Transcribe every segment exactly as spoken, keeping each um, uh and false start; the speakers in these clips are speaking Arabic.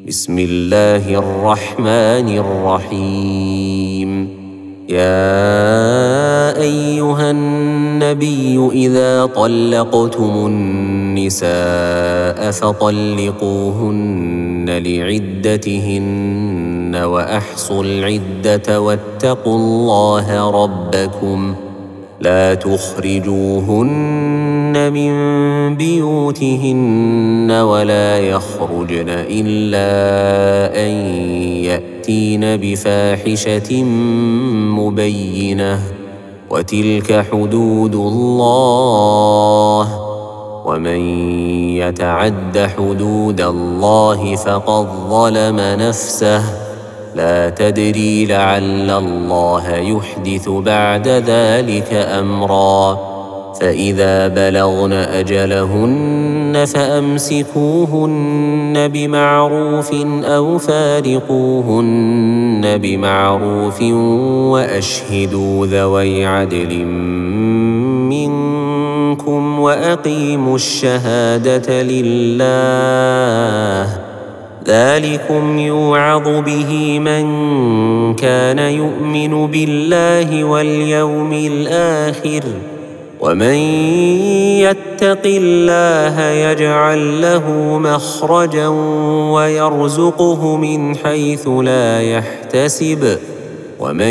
بسم الله الرحمن الرحيم. يا أيها النبي إذا طلقتم النساء فطلقوهن لعدتهن وأحصوا العدة واتقوا الله ربكم لا تخرجوهن من بيوتهن ولا يخرجن إلا أن يأتين بفاحشة مبينة وتلك حدود الله ومن يتعد حدود الله فقد ظلم نفسه لا تدري لعل الله يحدث بعد ذلك أمرا. فإذا بلغن أجلهن فأمسكوهن بمعروف أو فارقوهن بمعروف وأشهدوا ذوي عدل منكم وأقيموا الشهادة لله ذلكم يوعظ به من كان يؤمن بالله واليوم الآخر ومن يتق الله يجعل له مخرجا ويرزقه من حيث لا يحتسب ومن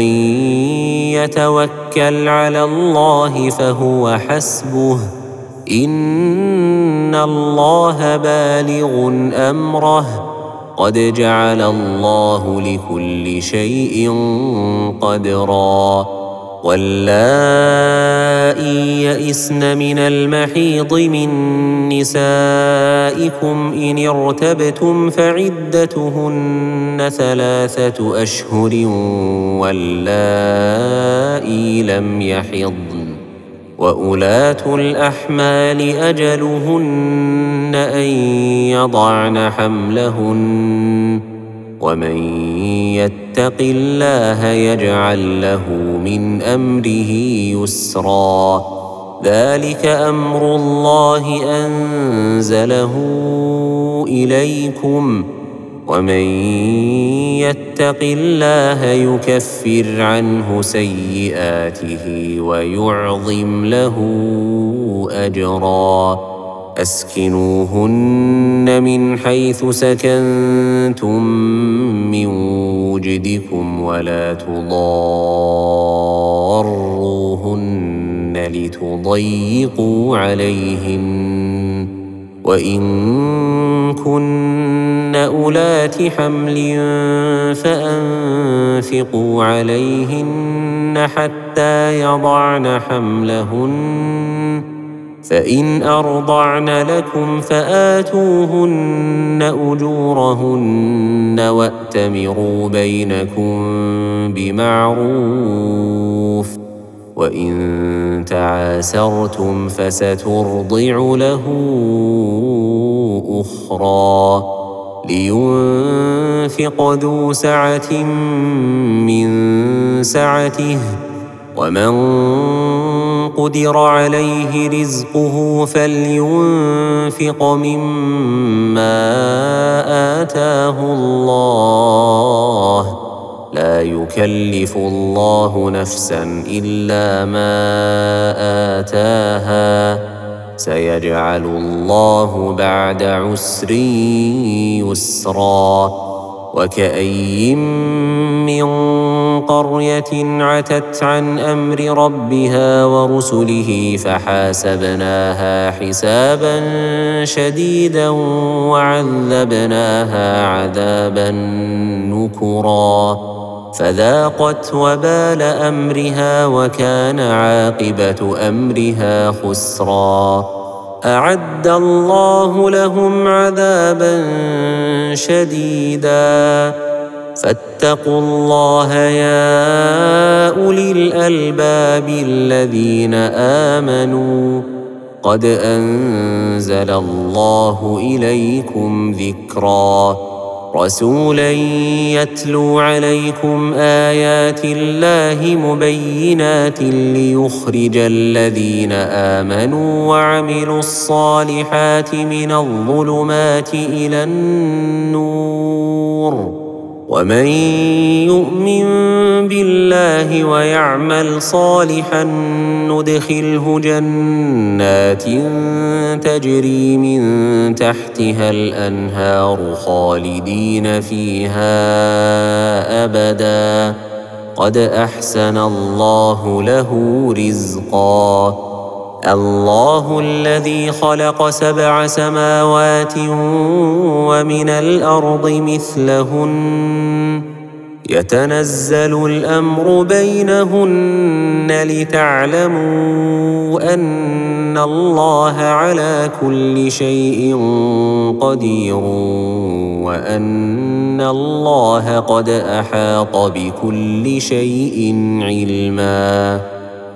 يتوكل على الله فهو حسبه إن الله بالغ أمره قد جعل الله لكل شيء قدرا. واللائي يئسن من المحيض من نسائكم إن ارتبتم فعدتهن ثلاثة أشهر واللائي لم يحضن وأولات الأحمال أجلهن أن يضعن حملهن ومن يتق الله يجعل له من أمره يسرا. ذلك أمر الله أنزله إليكم ومن يتق الله يكفر عنه سيئاته ويعظم له أجرا. أسكنوهن من حيث سكنتم من وجدكم ولا تضاروهن لتضيقوا عليهن وإن كن أولات حمل فأنفقوا عليهن حتى يضعن حملهن فإن أرضعن لكم فآتوهن أجورهن وأتمروا بينكم بمعروف وإن تعاسرتم فسترضع له أخرى لينفق ذو سعة من سعته ومن قدر عليه رزقه فلينفق مما آتاه الله لا يكلف الله نفسا إلا ما آتاها سيجعل الله بعد عسر يسرا. وكأي من قرية عتت عن أمر ربها ورسله فحاسبناها حسابا شديدا وعذبناها عذابا نكرا فذاقت وبال أمرها وكان عاقبة أمرها خسرا. أعد الله لهم عذابا شديدا فاتقوا الله يا أولي الألباب الذين آمنوا قد أنزل الله إليكم ذكرا رسولا يتلو عليكم آيات الله مبينات ليخرج الذين آمنوا وعملوا الصالحات من الظلمات إلى النور ومن يؤمن بالله ويعمل صالحا ندخله جنات تجري من تحتها الأنهار خالدين فيها أبدا قد أحسن الله له رزقا. الله الذي خلق سبع سماوات ومن الأرض مثلهن يتنزل الأمر بينهن لتعلموا أن الله على كل شيء قدير وأن الله قد أحاط بكل شيء علما.